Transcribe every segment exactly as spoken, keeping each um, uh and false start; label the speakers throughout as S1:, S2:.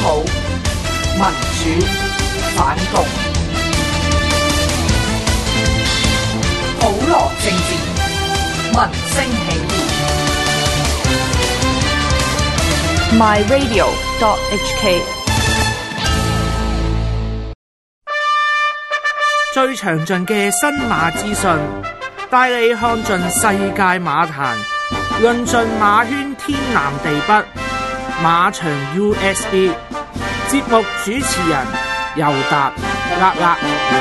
S1: 普、民主、反共，普羅政治，民聲起義。
S2: my radio dot h k
S3: 最詳盡嘅新馬資訊，帶你看盡世界馬壇，論盡馬圈天南地北。馬場 U S B 節目主持人尤達啦啦。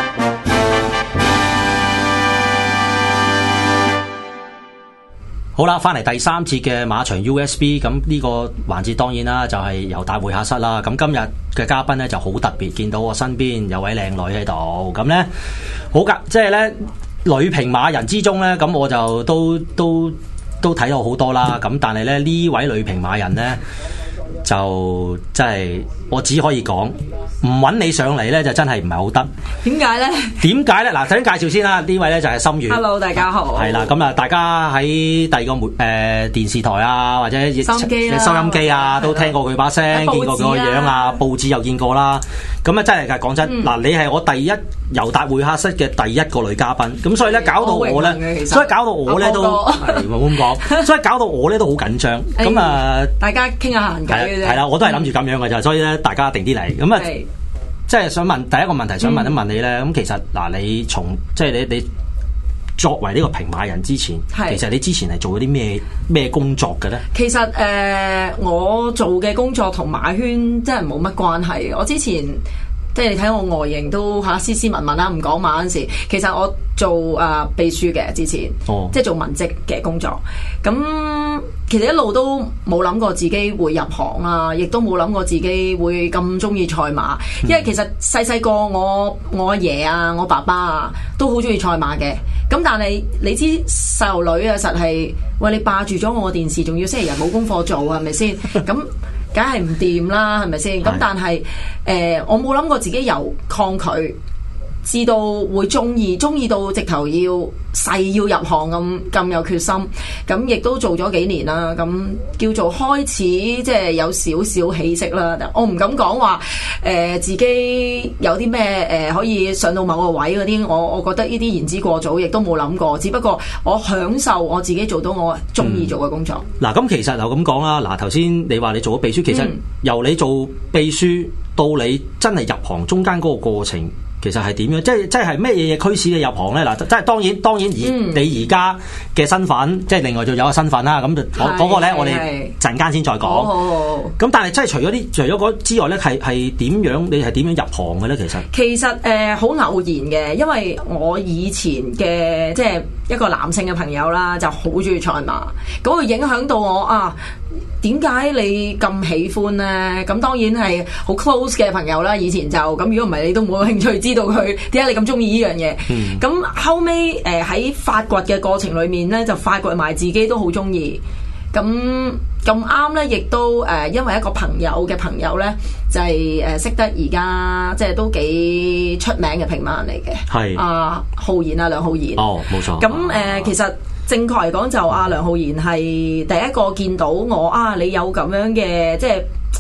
S4: 好啦，翻嚟第三節嘅馬場 U S B， 咁呢個環節當然啦，就係尤達會客室啦。咁今日嘅嘉賓咧就好特別，見到我身邊有位靚女喺度，咁咧好噶，即係咧女評馬人之中咧，咁我就都都都睇到好多啦。咁但係咧呢位女評馬人咧，就真係我只可以講，唔揾你上嚟咧就真係唔係好得。
S5: 點解咧？
S4: 點解咧？嗱，首先介紹先啦，呢位咧就係心月。
S5: Hello， 大家好。
S4: 係啦，咁啊，大家喺第二個媒誒、呃、電視台啊，或者收音機啊，收音機啊都聽過佢把聲，見過佢個樣啊，報紙又見過啦。咁啊，真係㗎，講真，嗱、嗯，你係我第一尤達會客室嘅第一個女嘉賓，咁所以咧搞到我咧，所以搞到我咧都係冇咁講，所以搞到我咧都好緊張。咁啊，
S5: 大家傾下閒偈嘅啫。係
S4: 啦，我都係諗住咁樣嘅咋，所以咧大家定啲嚟。咁啊，即係想問第一個問題，想問一問你咧。咁、嗯、其實嗱，你從即係你你作為呢個評馬人之前，其實你之前係做咗啲咩咩工作嘅咧？其實誒、
S5: 呃，我做嘅工作同馬圈真係冇乜關係。我之前即係你睇我外形都嚇斯斯文文啦，唔講馬嗰陣時，其實我做誒、呃、秘書嘅之前，哦、即係做文職嘅工作。咁其實一路都冇諗過自己會入行啊，亦都冇諗過自己會咁中意賽馬。嗯、因為其實細細個我我阿爺啊，我爸爸啊都好中意賽馬嘅。咁但係你知細路女啊，實係喂你霸住咗我個電視，仲要星期日冇功課做，係咪先？咁梗係唔掂啦，係咪先？咁但係誒、呃，我冇諗過自己由抗拒，至到會中意，中意到直頭要誓要入行咁咁有決心。咁亦都做咗幾年啦，咁叫做開始即係有少少起色啦。我唔敢講話誒自己有啲咩誒可以上到某個位嗰啲，我我覺得呢啲言之過早，亦都冇諗過。只不過我享受我自己做到我中意做嘅工作。嗱、嗯，咁其實就咁講啦。嗱，頭先你話你做咗秘書，其實由你做秘書到你真係入行中間嗰個過程，其實係點樣？即係即係咩嘢嘢驅使你入行咧？嗱，即係當然當然而、嗯、你而家嘅身份，即係另外仲有一個身份啦。咁就嗰嗰個咧，我哋陣間先再講。咁但係即係除咗啲除咗嗰之外咧，係係點樣？你係點樣入行嘅咧？其實其實誒好、呃、偶然嘅，因為我以前嘅即係一個男性嘅朋友啦，就好中意賽馬，咁會影響到我啊。點解你咁喜歡呢？咁當然係好 close 嘅朋友啦。以前就咁，如果唔係你都冇興趣知道佢點解你咁中意呢樣嘢。咁、嗯、後尾誒喺發掘嘅過程裏面呢，就發掘埋自己都好中意。咁咁啱呢，亦都誒、呃、因為一個朋友嘅朋友呢，就係、是、誒、呃、識得而家即係都幾出名嘅評馬人嚟嘅。係啊，浩然啊，梁浩然。哦，冇錯。咁誒、呃，其實。正確嚟講就阿梁浩然係第一個見到我啊！你有咁樣嘅即係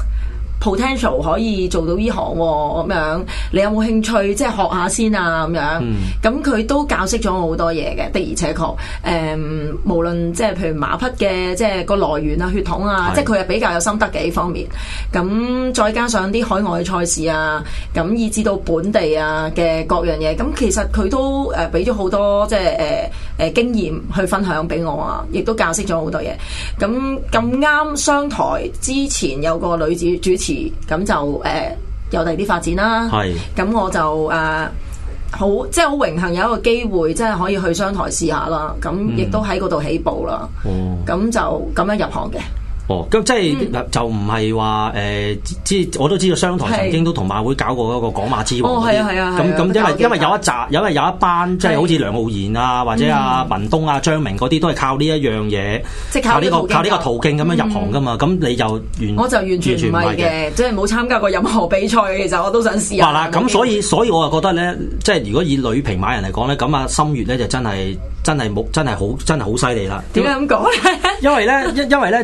S5: potential 可以做到呢行喎、哦，咁樣你有冇興趣即係學下先啊？咁樣咁佢、嗯、都教識咗我好多嘢嘅，的而且確誒、嗯，無論即係譬如馬匹嘅即係個來源啊、血統啊，是即係佢係比較有心得嘅呢方面。咁再加上啲海外嘅賽事啊，咁以至到本地啊嘅各樣嘢，咁其實佢都誒俾咗好多即係誒。呃誒經驗去分享俾我啊，亦都教識咗好多嘢。咁咁啱商台之前有個女子主持，咁就誒、呃、有第二啲發展啦。係是，咁我就誒、呃、好即係好榮幸有一個機會，即係可以去商台試下啦。咁亦都喺嗰度起步啦。哦，咁就咁樣入行嘅。哦，咁即係、嗯、就唔係話誒，知我都知道商台曾經都同馬會搞過一個港馬之王。哦，係啊，係啊，咁咁因為因為有一集，因為有一班即係好似梁浩然啊，或者阿文東啊、張明嗰啲都係靠呢一樣嘢，即係靠呢個靠呢個途徑咁樣入行噶嘛。咁、嗯、你就完，我就完全唔係嘅，即係冇參加過任何比賽。其實我都想試下。嗱，咁所以所以我就覺得咧，即係如果以女評馬人嚟講咧，咁啊心月咧就真係真係冇真係好真係好犀利啦。點解咁講咧？因為咧，因因為咧，即係。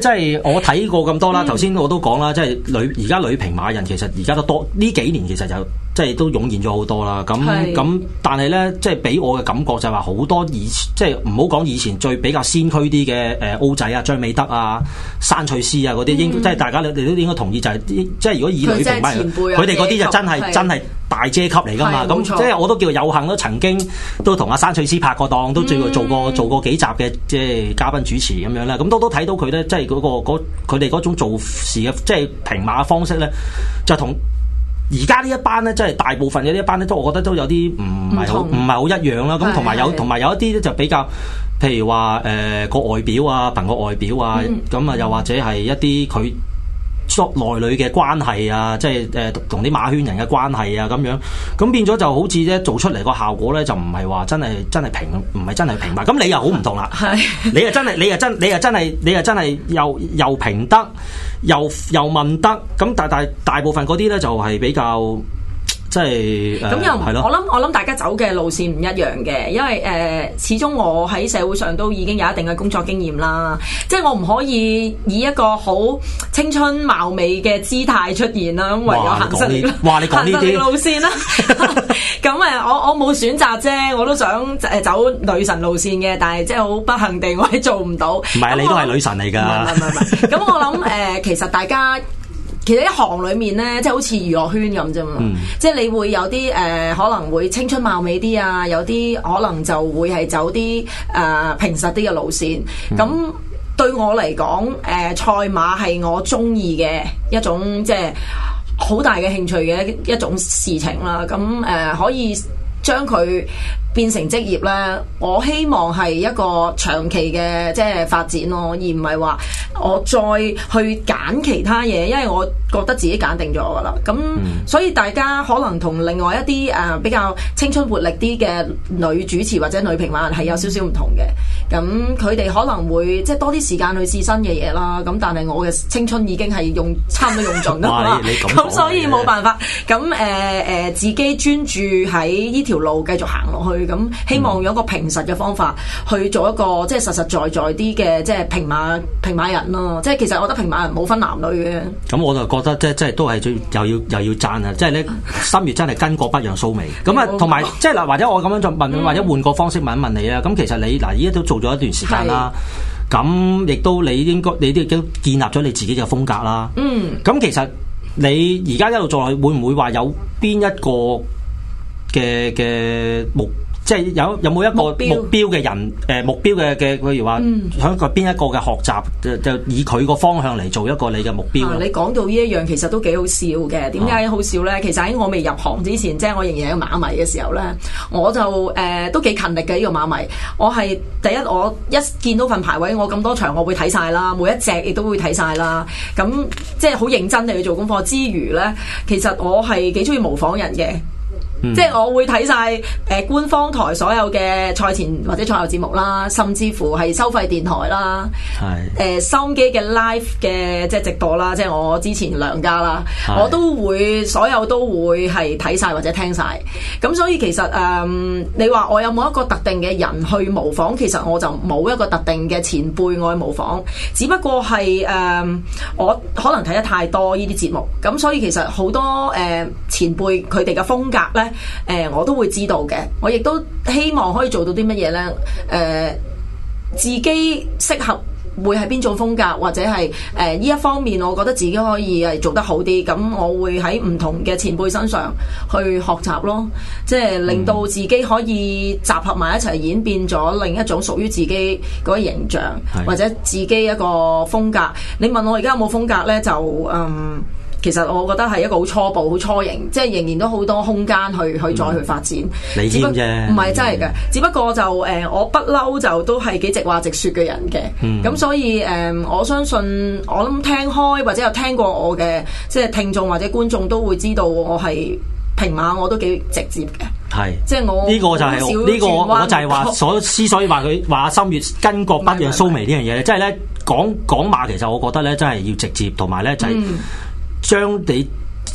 S4: 我睇過咁多啦，頭先我都講啦，即係女而家女平馬人其實而家都多呢幾年其實就即係都湧現咗好多啦。咁咁但係咧，即係俾我嘅感覺就係話好多以前即係唔好講以前最比較先驅啲嘅誒歐仔啊、張美德啊、山翠絲啊嗰啲，應、嗯、即係大家你哋都應該同意就係、是、即係如果以女平馬人，佢哋嗰啲就真係真係大姐級嚟㗎嘛。咁即係我都叫有幸都曾經都同阿山翠絲拍過檔，都最後做過、嗯、做過幾集嘅即係嘉賓主持咁樣啦。咁都都睇到佢咧，即係嗰、嗰個佢哋嗰種做事嘅即係平馬嘅方式咧，就同而家呢一班咧，即係大部分嘅呢一班咧，都我覺得都有啲唔係好唔係好一樣啦。咁同埋有同埋有一啲咧就比較，譬如話誒個外表啊，憑個外表啊，咁啊、嗯、又或者係一啲佢作內裏嘅關係啊，即係誒同啲馬圈人嘅關係啊咁樣，咁變咗就好似咧做出嚟個效果咧，就唔係話真係真係平，唔係真係平馬。咁你又好唔同啦，你又真係你又真你又真係你又真係又又平得。又又問得咁，但係大部分嗰啲咧就係比較即係咁又係咯。我諗我諗大家走嘅路線唔一樣嘅，因為誒、呃、始終我喺社會上都已經有一定嘅工作經驗啦。即係我唔可以以一個好青春貌美嘅姿態出現啦，咁唯有行實力行實力路線啦。咁誒，我我冇選擇啫，我都想誒走女神路線嘅，但係即係好不幸地，我係做唔到。唔係你都係女神嚟㗎。唔係唔係唔係。咁我諗誒、呃，其實大家。其實一行裏面咧，即係好似娛樂圈咁啫嘛，嗯、即係你會有啲誒、呃、可能會青春貌美啲啊，有啲可能就會係走啲誒、呃、平實啲嘅路線。咁、嗯、對我嚟講，誒、呃、賽馬係我中意嘅一種即係好大嘅興趣嘅一種事情啦。咁誒、呃、可以將佢變成職業咧，我希望係一個長期嘅即係發展咯，而唔係話我再去揀其他嘢，因為我覺得自己揀定咗噶啦。咁、嗯、所以大家可能同另外一啲誒、呃、比較青春活力啲嘅女主持或者女評馬人係有少少唔同嘅。咁佢哋可能會即係多啲時間去試新嘅嘢啦。咁但係我嘅青春已經係用差唔多用盡啦。咁所以冇辦法。咁誒誒自己專注喺呢條路繼續行落去。咁希望用一個平實嘅方法去做一個即係實實在在啲嘅即係平馬平馬人咯。即係其實我覺得平馬人冇分男女嘅。咁我就覺得即係即係都係最又要又要讚啊！即係咧心月真係巾幗不讓鬚眉。咁啊同埋即係嗱，或者我咁樣再問，嗯、或者換個方式問一問你啊。咁其實你嗱依家都做咗一段時間啦。咁亦都你應該你都已經建立咗你自己嘅風格啦。嗯。咁其實你而家一路做落去，會唔會話有邊一個嘅嘅目？即係有有冇一個目標嘅人誒、呃、目標嘅嘅，譬如話喺個邊一個嘅學習就就以佢個方向嚟做一個你嘅目標、啊。你講到呢一樣其實都幾好笑嘅。點解好笑咧？啊、其實喺我未入行之前，即係我仍然係個馬迷嘅時候咧，我就誒、呃、都幾勤力嘅呢、呢個馬迷。我係第一，我一見到份排位，我咁多場我會睇晒啦，每一隻亦都會睇晒啦。咁即係好認真地去做功課之餘咧，其實我係幾中意模仿人嘅。嗯、即係我會睇晒誒官方台所有嘅賽前或者賽後節目啦，甚至乎係收費電台啦，誒收音機嘅 live 嘅即係直播啦，即係我之前兩家啦，是我都會所有都會係睇晒或者聽晒。咁所以其實誒、嗯，你話我有冇一個特定嘅人去模仿？其實我就冇一個特定嘅前輩我去模仿，只不過係誒、嗯、我可能睇得太多呢啲節目，咁所以其實好多誒、呃、前輩佢哋嘅風格咧。誒、呃，我都會知道嘅，我亦都希望可以做到啲乜嘢咧？誒、呃，自己適合會係邊種風格，或者係誒呢一方面，我覺得自己可以係做得好啲。咁我會喺唔同嘅前輩身上去學習咯，即係令到自己可以集合埋一齊，演變咗另一種屬於自己嗰個形象，是或者自己一個風格。你問我而家有冇風格咧？就嗯。其實我覺得係一個好初步、好初型，即係仍然都好多空間去去再去發展。嗯、你知啫，唔係真係嘅。嗯、只不過就誒、呃，我不嬲就都係幾直話直說嘅人嘅。咁、嗯、所以誒、呃，我相信我諗聽開或者有聽過我嘅即係聽眾或者觀眾都會知道我係評馬，我都幾直接嘅。係是，即係我呢個就係呢個，我就係話所之所以話佢話心月巾幗不讓鬚眉呢樣嘢咧，即係咧講講馬，其實我覺得咧真係要直接，同埋咧就係、是。嗯將你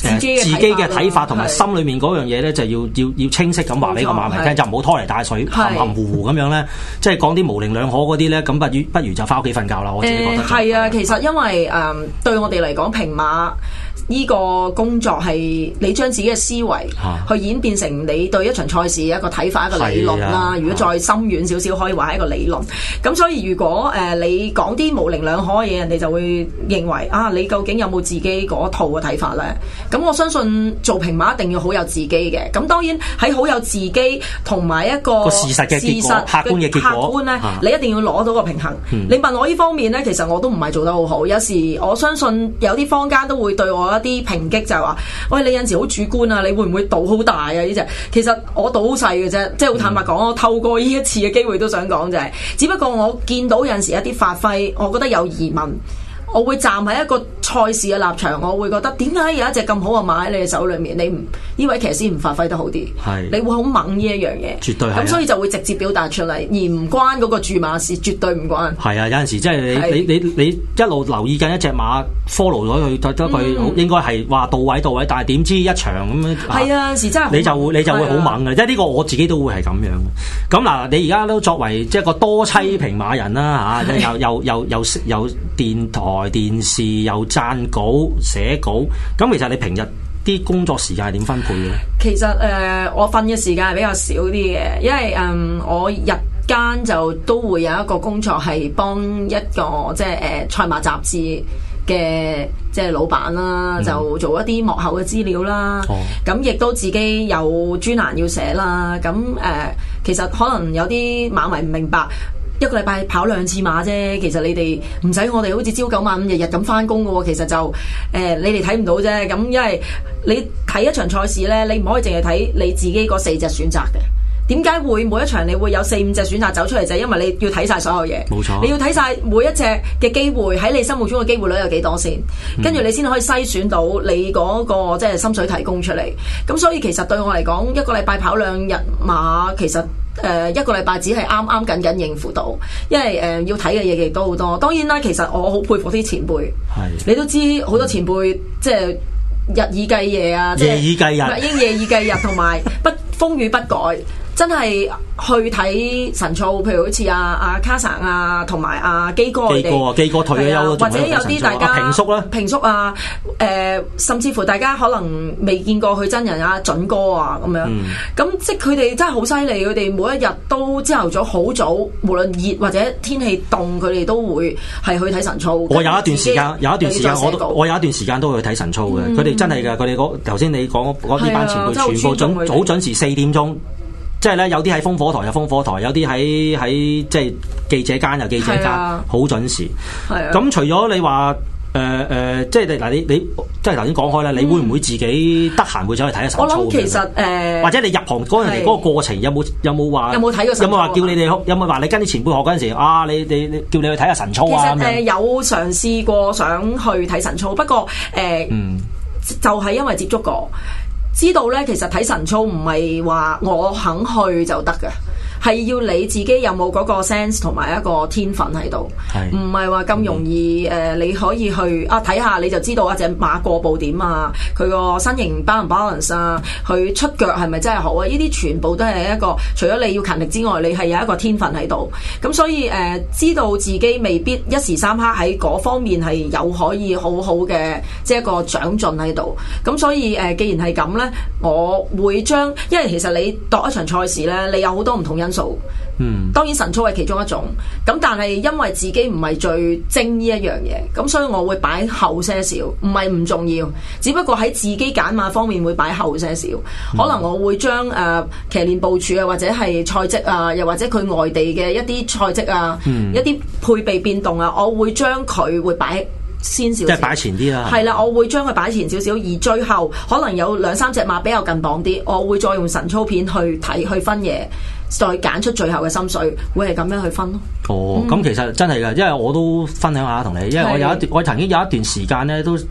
S5: 自己
S4: 自己嘅睇法同埋心裏面嗰樣嘢咧，就要要要清晰咁話俾個馬迷聽，就唔好拖泥帶水、含含糊糊咁樣咧，即係講啲模棱兩可嗰啲咧，咁不如不如就翻屋企瞓覺啦。我自己覺得
S5: 係啊，其實因為誒、呃、對我哋嚟講，平馬呢個工作係你將自己嘅思維去演變成你對一場賽事一個睇法、一個理論啦。啊、如果再深遠少少，可以話係一個理論。咁所以如果誒、呃、你講啲模棱兩可嘅嘢，人哋就會認為啊，你究竟有冇自己嗰套嘅睇法咧？咁我相信做平馬一定要好有自己嘅。咁當然喺好有自己同埋一個
S4: 事實嘅結果、客觀嘅結果，
S5: 客觀咧，
S4: 啊、
S5: 你一定要攞到個平衡。嗯、你問我呢方面咧，其實我都唔係做得好好。有時我相信有啲坊間都會對我一啲抨擊，就係話：喂，你有陣時好主觀啊，你會唔會賭好大啊？呢隻其實我賭好細嘅啫，即係好坦白講，我透過呢一次嘅機會都想講就係，只不過我見到有陣時一啲發揮，我覺得有疑問。我會站喺一個賽事嘅立場，我會覺得點解有一隻咁好嘅馬喺你嘅手裏面，你唔呢位騎師唔發揮得好啲，
S4: 係
S5: 你會好猛呢一樣嘢，
S4: 絕對係。咁
S5: 所以就會直接表達出嚟，而唔關嗰個注馬事，絕對唔關。
S4: 係啊，有陣時即係你是你你你一路留意緊一隻馬 follow 咗佢，覺得佢應該係話到位到位，但係點知一場咁樣係啊，有時真係你就會你就會好猛嘅，即係呢個我自己都會係咁樣。咁嗱，你而家都作為即係個多棲平馬人啦嚇，又又又又又電台電視又撰稿寫稿，咁其實你平日啲工作時間係點分配嘅咧？其實誒、
S5: 呃，我瞓嘅時間係比較少啲嘅，因為嗯，我日間就都會有一個工作係幫一個即係誒賽馬雜誌嘅即係老闆啦，就做一啲幕後嘅資料啦。咁亦、嗯、都自己有專欄要寫啦。咁誒、呃，其實可能有啲馬迷唔明白。一個禮拜跑兩次馬啫，其實你哋唔使我哋好似朝九晚五日日咁翻工嘅喎，其實就誒、呃、你哋睇唔到啫。咁因為你睇一場賽事咧，你唔可以淨係睇你自己嗰四隻選擇嘅。點解會每一場你會有四五隻選擇走出嚟？就係因為你要睇晒所有嘢，冇錯，你要睇晒每一隻嘅機會喺你心目中嘅機會率有幾多先，跟住、嗯、你先可以篩選到你嗰、那個即係心水提供出嚟。咁所以其實對我嚟講，一個禮拜跑兩日馬，其實。誒、呃、一個禮拜只係啱啱緊緊應付到，因為誒、呃、要睇嘅嘢亦都好多。當然啦，其實我好佩服啲前輩，係你都知好多前輩即係日以繼夜啊，夜以繼日，應夜以繼日，同埋不風雨不改。真係去睇晨操，譬如好似阿阿卡神啊，同埋阿基哥佢哋，基哥啊，基哥退咗休咯，或者有啲大家平叔啦，平叔啊，誒、呃，甚至乎大家可能未見過佢真人啊，準哥啊咁樣，咁、嗯、即係佢哋真係好犀利，佢哋每一日都朝頭早好早，無論熱或者天氣凍，佢哋都會係去睇晨操。我有一段時間，有一段時間我都我有一段時間都會去睇晨操嘅，佢哋、嗯、真係㗎，佢哋嗰頭先你講嗰呢班前輩全部準好準時四點鐘。即係咧，有啲喺烽火台有烽火台，有啲喺喺即係記者間有記者間，好準時。係啊。咁除咗你話誒誒，即係嗱你你即係頭先講開咧，你會唔會自己得閒會走去睇下晨操？我諗其實誒，或者你入行嗰陣時嗰個過程有冇有冇話有冇睇過？有冇話叫你哋有冇話你跟啲前輩學嗰陣時啊？你你你叫你去睇下晨操啊？其實誒有嘗試過想去睇晨操，不過誒，嗯，就係因為接觸過。知道咧，其實睇晨操唔係話我肯去就得嘅，係要你自己有冇嗰個 sense 同埋一個天分喺度，唔係話咁容易誒、嗯呃，你可以去啊睇下你就知道啊隻馬過步點啊，佢個身形 balance 唔 balance 啊，佢出腳係咪真係好啊？呢啲全部都係一個除咗你要勤力之外，你係有一個天分喺度。咁所以誒、呃，知道自己未必一時三刻喺嗰方面係有可以好好嘅即係一個長進喺度。咁所以誒、呃，既然係咁咧，我會將，因為其實你度一場賽事咧，你有好多唔同因素。嗯，當然晨操係其中一種，咁但係因為自己唔係最精呢一樣嘢，咁所以我會擺後些少，唔係唔重要，只不過喺自己揀馬方面會擺後些少，嗯、可能我會將誒騎練部署啊，或者係賽績啊，又或者佢外地嘅一啲賽績啊，嗯、一啲配備變動啊，我會將佢會擺先少少，即係擺前啲啦。係啦，我會將佢擺前少少，而最後可能有兩三隻馬比較近磅啲，我會再用晨操片去睇去分嘢。再揀出最後嘅心水，會係咁樣去分咯。哦，咁、嗯、其實真係㗎，因為我都分享下同你，因為我有一段，的我曾經有一段時間咧，都都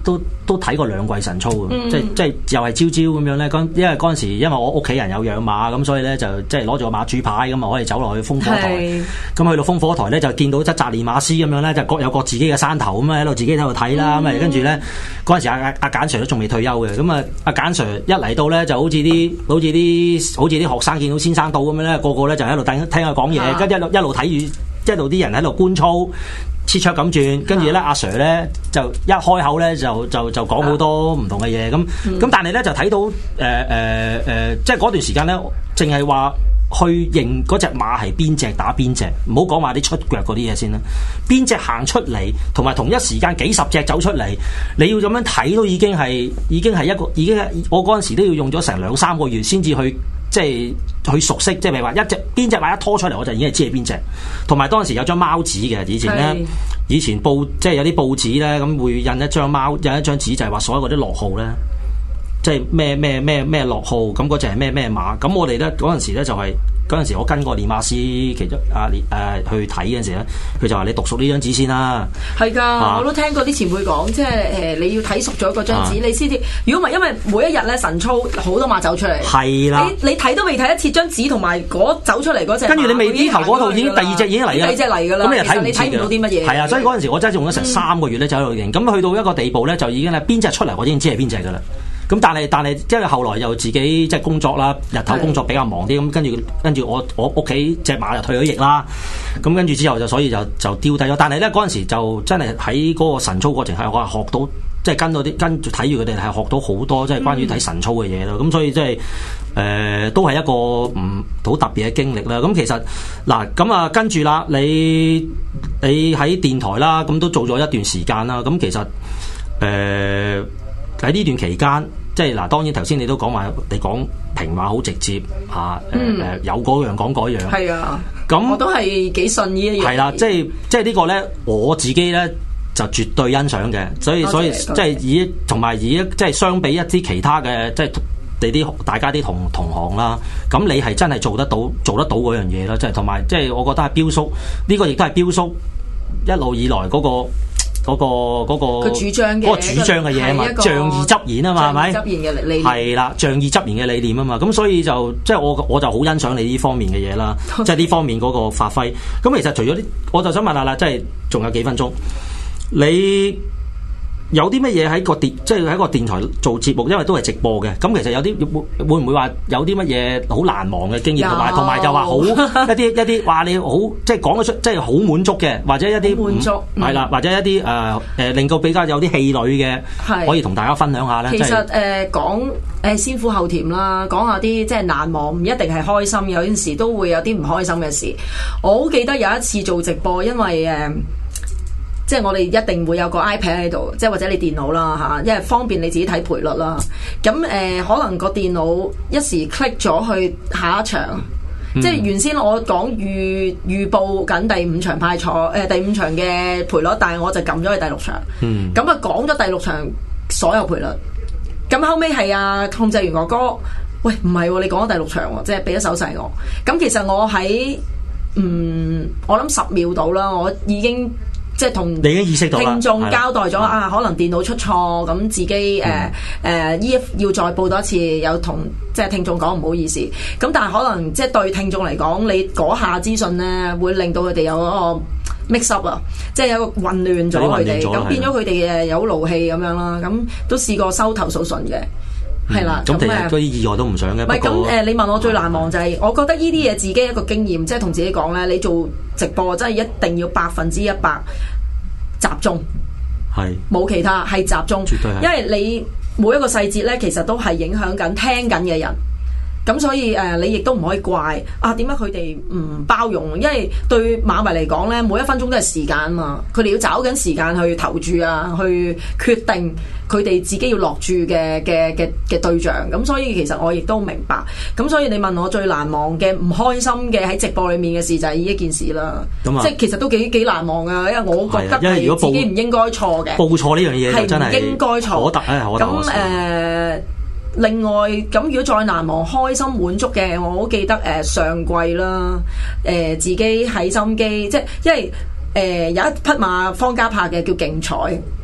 S4: 都睇過兩季晨操嘅，
S5: 嗯、
S4: 即係即係又係朝朝咁樣咧。嗰因為嗰陣時，因為我屋企人有養馬，咁所以咧就即係攞住個馬主牌咁啊，可以走落去烽火台。咁去到烽火台咧，就見到一紮練馬師咁樣咧，就各有各自己嘅山頭咁啊，喺度自己喺度睇啦。咁啊、嗯，跟住咧嗰陣時阿阿阿簡 Sir 都仲未退休嘅，咁啊阿簡 Sir 一嚟到咧就好似啲好似啲好似啲學生見到先生到咁樣咧，個個咧就喺度等聽佢講嘢，跟住、啊、一路一路睇住，一路啲人喺度觀操。切磋咁轉，跟住咧阿 Sir 咧就一開口咧就就就講好多唔同嘅嘢，咁咁、嗯、但係咧就睇到誒誒誒，即係嗰段時間咧，淨係話去認嗰隻馬係邊隻打邊隻，唔好講話啲出腳嗰啲嘢先啦。邊隻行出嚟，同埋同一時間幾十隻走出嚟，你要咁樣睇都已經係已經係一個已經係我嗰陣時都要用咗成兩三個月先至去。即係去熟悉，即係譬如話一隻邊隻馬一拖出嚟，我就已經係知係邊隻。同埋當時有張貓紙嘅，以前咧，以前報即係有啲報紙咧，咁會印一張貓，印一張紙就係話所有嗰啲落號咧，即係咩咩咩咩落號，咁嗰隻係咩咩馬。咁我哋咧嗰陣時咧就係嗰陣時我跟過練馬師其中啊練誒去睇嗰陣時咧，佢就話你讀熟呢張紙先啦。係㗎，
S5: 啊、我都聽過啲前輩講，即係誒你要睇熟咗嗰張紙，啊、你先至。如果唔係，因為每一日咧晨操好多馬走出嚟，係啦的，你你睇都未睇一次張紙，同埋嗰走出嚟嗰隻，跟住你未呢頭嗰套已經第二隻已經嚟㗎，第二隻嚟㗎啦。咁你又睇唔睇唔到啲乜嘢？係啊，所以嗰陣時我真係用咗成三個月咧，就喺度認。咁、嗯、去到一個地步咧，就已經係邊隻出嚟，我已經知係邊隻㗎啦。咁但係但係，即係後來又自己即係工作啦，日頭工作比較忙啲，咁跟住跟住我我屋企隻馬就退咗役啦。咁跟住之後就所以就就丟低咗。但係咧嗰陣時就真係喺嗰個晨操過程係我係學到，即係跟到啲跟住睇住佢哋係學到好多即係關於睇晨操嘅嘢咯。咁、嗯、所以即係誒都係一個唔好特別嘅經歷啦。咁其實嗱咁啊跟住啦，你你喺電台啦，咁都做咗一段時間啦。咁其實誒。呃喺呢段期間，即係嗱，當然頭先你都講話，你講評話好直接嚇，誒、啊、誒、嗯呃、有嗰樣講嗰樣，係啊，咁那我都係幾信呢一樣。係啦，即係即係呢個咧，我自己咧就絕對欣賞嘅，所以所以即係以同埋以即係相比一啲其他嘅，即係你啲大家啲同同行啦，咁你係真係做得到做得到嗰樣嘢啦，即係同埋即係我覺得係標叔呢、這個亦都係標叔一路以來嗰、那個。嗰、那個嗰、那個主張嘅嗰個主張嘅嘢啊嘛，仗義執言啊嘛，係咪？執言嘅理念係啦，仗義執言嘅理念啊嘛，咁所以就即係我我就好欣賞你呢方面嘅嘢啦，即係呢方面嗰個發揮。咁其實除咗啲，我就想問下啦，即係仲有幾分鐘，你有啲乜嘢喺個電，即係喺個電台做節目，因為都係直播嘅。咁其實有啲會會唔會話有啲乜嘢好難忘嘅經驗，同埋同埋就話好一啲一啲話你好，即係講得出，即係好滿足嘅，或者一啲滿足係啦，或者一啲誒誒令到比較有啲氣餒嘅，是可以同大家分享下咧。其實誒、呃、講誒先苦後甜啦，講下啲即係難忘，唔一定係開心，有陣時都會有啲唔開心嘅事。我好記得有一次做直播，因為誒。呃即係我哋一定會有個 iPad 喺度，即係或者你電腦啦嚇，因為方便你自己睇賠率啦。咁誒、呃，可能個電腦一時 click 咗去下一場，嗯、即係原先我講預預報緊第五場派賽誒、呃、第五場嘅賠率，但係我就撳咗去第六場。咁啊講咗第六場所有賠率，咁後尾係啊控制員哥哥，喂唔係喎，你講咗第六場喎，即係俾咗手勢我。咁其實我喺嗯，我諗十秒到啦，我已經。即係同聽眾交代咗啊，可能電腦出錯，咁自己誒誒依要再報多一次，有同即係聽眾講唔好意思。咁但係可能即係對聽眾嚟講，你嗰下資訊咧，會令到佢哋有嗰個 mix up 啊，即係有個混亂咗佢哋，咁變咗佢哋誒有勞氣咁樣啦。咁都試過收投訴信嘅，係啦。咁其實嗰啲意外都唔想嘅。唔係咁誒，你問我最難忘就係，我覺得呢啲嘢自己一個經驗，即係同自己講咧，你做直播真係一定要百分之一百集中，係冇其他，係集中，絕對係，因為你每一個細節咧，其實都係影響緊聽緊嘅人。咁所以誒、呃，你亦都唔可以怪啊，點解佢哋唔包容？因為對馬迷嚟講咧，每一分鐘都係時間啊嘛，佢哋要找緊時間去投注啊，去決定佢哋自己要落注嘅嘅嘅嘅對象。咁所以其實我亦都明白。咁所以你問我最難忘嘅唔開心嘅喺直播裡面嘅事就係呢一件事啦。咁啊，即係其實都幾幾難忘啊，因為我覺得係自己唔應該錯嘅，報錯呢樣嘢真係唔應該錯。可得誒，可得。咁誒。另外咁，如果再難忘、開心、滿足嘅，我好記得誒、呃、上季啦，誒、呃、自己喺心機，即係因為誒、呃、有一匹馬方家柏嘅叫競彩，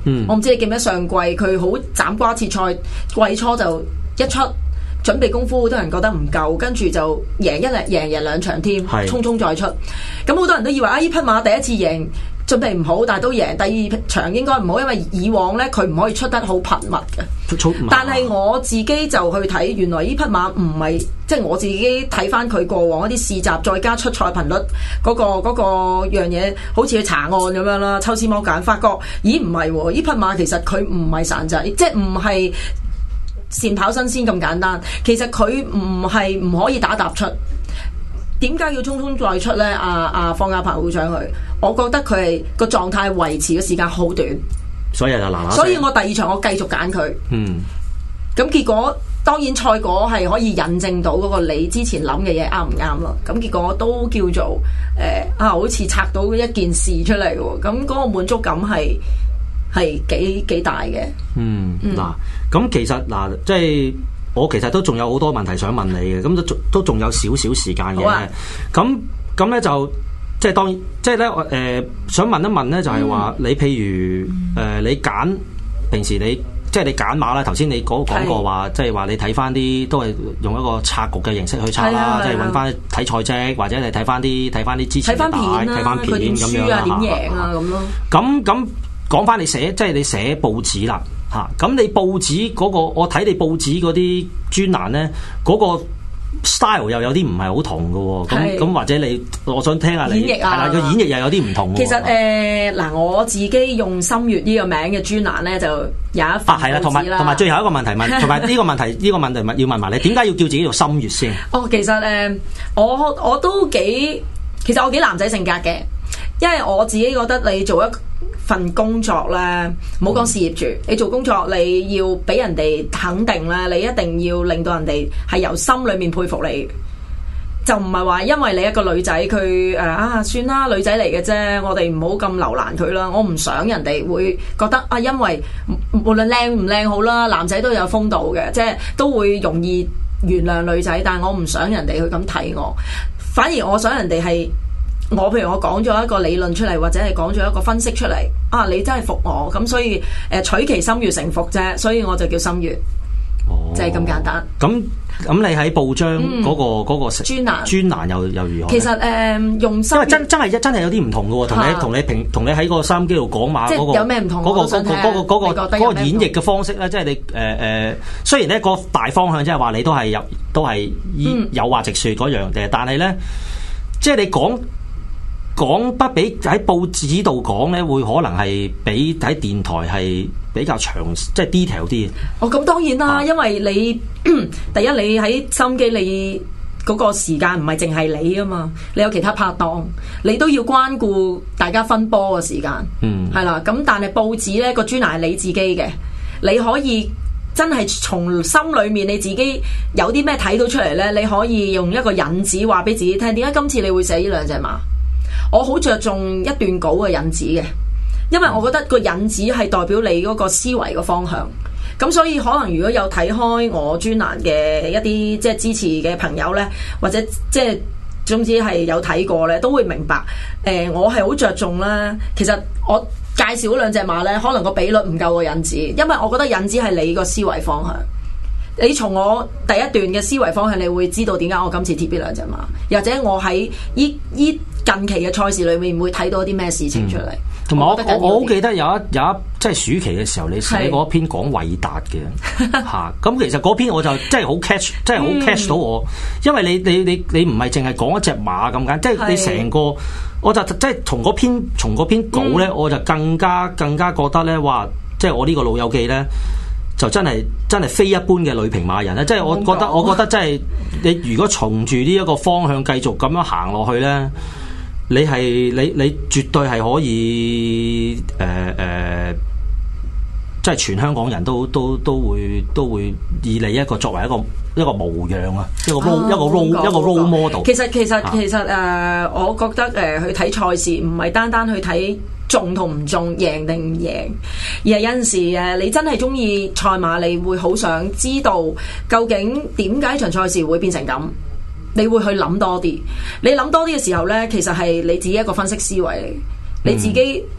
S5: 嗯、我唔知你記唔記得上季佢好斬瓜切菜，季初就一出準備功夫，好多人覺得唔夠，跟住就贏一贏贏贏兩場添，匆匆再出。咁好多人都以為啊，呢匹馬第一次贏準備唔好，但係都贏。第二場應該唔好，因為以往呢，佢唔可以出得好頻密嘅。但係我自己就去睇，原來呢匹馬唔係，即係我自己睇翻佢過往一啲試集，再加出賽頻率嗰、嗰個嗰、嗰個樣嘢，好似去查案咁樣啦。抽絲剝繭，發覺咦唔係喎，呢匹馬其實佢唔係散仔，即係唔係善跑新鮮咁簡單。其實佢唔係唔可以打踏出。點解要匆匆再出呢？阿、啊、阿、啊、方家鵬會長佢，我覺得佢係個狀態維持嘅時間好短，
S4: 所以就嗱嗱聲。
S5: 所以我第二場我繼續揀佢。嗯，咁結果當然賽果係可以印證到嗰個你之前諗嘅嘢啱唔啱咯。咁結果都叫做誒、呃、啊，好似拆到一件事出嚟喎。咁嗰個滿足感係係幾幾大嘅。嗯，
S4: 嗱、嗯，咁其實嗱，即係。我其實都仲有好多問題想問你嘅，咁都都仲有少少時間嘅。咁咁咧就即係當然，即係咧誒，想問一問咧，就係話你譬如誒、呃，你揀平時你即係你揀馬啦。頭先你講講過話，即係話你睇翻啲都係用一個拆局嘅形式去拆啦，即係揾翻睇賽績，或者你睇翻啲睇翻啲之前嘅打，睇翻片咁樣啦，
S5: 點贏啊咁咯。
S4: 咁咁講翻你寫，即係你寫報紙啦。嚇！咁、啊、你報紙嗰、那個，我睇你報紙嗰啲專欄咧，嗰、那個 style 又有啲唔係好同嘅喎。咁咁是或者你，我想聽下你
S5: 演繹啊，
S4: 係啦，個演繹又有啲唔同。
S5: 其實誒嗱、呃，我自己用心月呢個名嘅專欄咧，就有一份
S4: 係啦，同埋同埋最後一個問題問，同埋呢個問題呢、這個問題問要問埋你，點解要叫自己做心月先？
S5: 哦，其實誒、呃，我我都幾，其實我幾男仔性格嘅，因為我自己覺得你做一份工作咧，唔好講事業住，你做工作你要俾人哋肯定咧，你一定要令到人哋係由心裏面佩服你，就唔係話因為你一個女仔佢誒啊算啦，女仔嚟嘅啫，我哋唔好咁留難佢啦。我唔想人哋會覺得啊，因為無論靚唔靚好啦，男仔都有風度嘅，即係都會容易原諒女仔，但係我唔想人哋去咁睇我，反而我想人哋係。我譬如我講咗一個理論出嚟，或者係講咗一個分析出嚟，啊你真係服我，咁所以誒、呃、取其心悅誠服啫，所以我就叫心悅，哦、就係咁簡單。
S4: 咁咁你喺報章嗰、那個嗰、嗯、個專欄專欄又又如何？
S5: 其實誒、呃、用心，因為
S4: 真真係真係有啲唔同嘅喎，同你同、啊、你平同你喺個收音機度講馬嗰、那個
S5: 有咩唔同？
S4: 嗰、那個嗰、那個嗰、那個嗰、那個演繹嘅方式咧，即係你誒誒、呃，雖然呢個大方向即係話你都係有都係依有話直説嗰樣嘅，但係咧即係你講。講不比喺報紙度講咧，會可能係比喺電台係比較長，即係 detail 啲。
S5: 哦，咁當然啦，啊、因為你第一你喺收音機，你嗰個時間唔係淨係你啊嘛，你有其他拍檔，你都要關顧大家分波嘅時間。嗯，係啦。咁但係報紙咧個專欄係你自己嘅，你可以真係從心裏面你自己有啲咩睇到出嚟咧，你可以用一個引子話俾自己聽，點解今次你會寫呢兩隻馬？我好着重一段稿嘅引子嘅，因為我覺得個引子係代表你嗰個思維嘅方向。咁所以可能如果有睇開我專欄嘅一啲即係支持嘅朋友呢，或者即係總之係有睇過呢，都會明白。誒、呃，我係好着重啦。其實我介紹嗰兩隻馬呢，可能個比率唔夠個引子，因為我覺得引子係你個思維方向。你從我第一段嘅思維方向，你會知道點解我今次貼呢兩隻馬，或者我喺依依近期嘅賽事裏面會睇到啲咩事情出嚟。同埋、嗯、我我我好記得有一有一即係暑期嘅時候，你寫過一篇講韋達嘅嚇。咁其實嗰篇我就真係好 catch，真係好 catch 到我，因為你你你你唔係淨係講一隻馬咁簡單，即係你成個，我就即係從嗰篇從嗰篇稿咧，嗯、我就更加更加覺得咧，哇！即係我呢個老友記咧。就真係真係非一般嘅女平馬人咧，即係我覺得，我覺得真係你如果從住呢一個方向繼續咁樣行落去咧，你係你你絕對係可以誒誒、呃呃，即係全香港人都都都會都會以你一個作為一個一個模樣啊，一個 role 一個 role 一個 role model。其實其實其實誒、呃，我覺得誒、呃、去睇賽事唔係單單去睇中同唔中，贏定唔贏，而係有陣時誒，你真係中意賽馬，你會好想知道究竟點解場賽事會變成咁，你會去諗多啲。你諗多啲嘅時候呢，其實係你自己一個分析思維嚟，你自己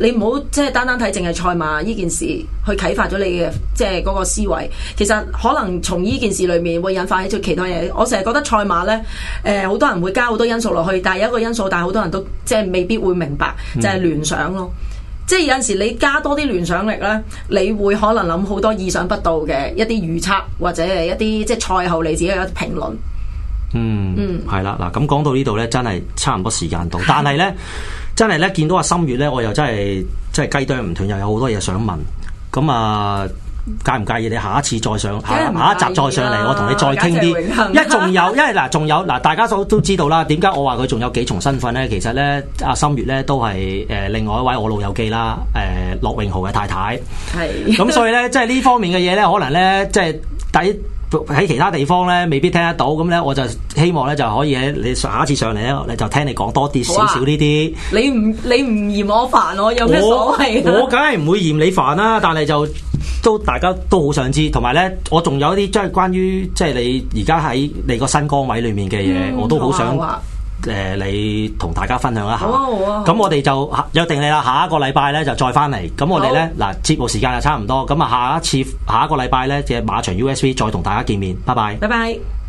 S5: 你唔好即係單單睇淨係賽馬呢件事去啟發咗你嘅即係嗰個思維。其實可能從呢件事裏面會引發起咗其他嘢。我成日覺得賽馬咧，誒、呃、好多人會加好多因素落去，但係有一個因素，但係好多人都即係未必會明白，就係、是、聯想咯。嗯、即係有陣時你加多啲聯想力咧，你會可能諗好多意想不到嘅一啲預測，或者係一啲即係賽後你自己嘅評論。
S4: 嗯嗯，係啦嗱，咁講到呢度咧，真係差唔多時間到，但係咧真係咧見到阿心月咧，我又真係即係雞啄唔斷，又有好多嘢想問。咁啊，介唔介意你下一次再上下下一集再上嚟，我同你再傾啲。因為仲有，因為嗱仲有嗱，大家都都知道啦。點解我話佢仲有幾重身份咧？其實咧，阿心月咧都係誒另外一位我老友記啦，誒駱永豪嘅太太。係。咁所以咧，即係呢方面嘅嘢咧，可能咧即係第。喺其他地方咧未必聽得到，咁咧我就希望咧就可以喺你下一次上嚟咧，你就聽你講多啲少少呢啲。你唔你唔嫌我煩我有咩所謂？我梗係唔會嫌你煩啦，但係就都大家都好想知，同埋咧我仲有一啲即係關於即係你而家喺你個新崗位裏面嘅嘢，嗯、我都好想。誒、呃，你同大家分享一下。好啊，好啊。咁我哋就約定你啦，下一個禮拜咧就再翻嚟。咁我哋咧嗱，節目時間就差唔多。咁啊，下一次下一個禮拜咧嘅馬場 U S B 再同大家見面。拜拜。拜拜。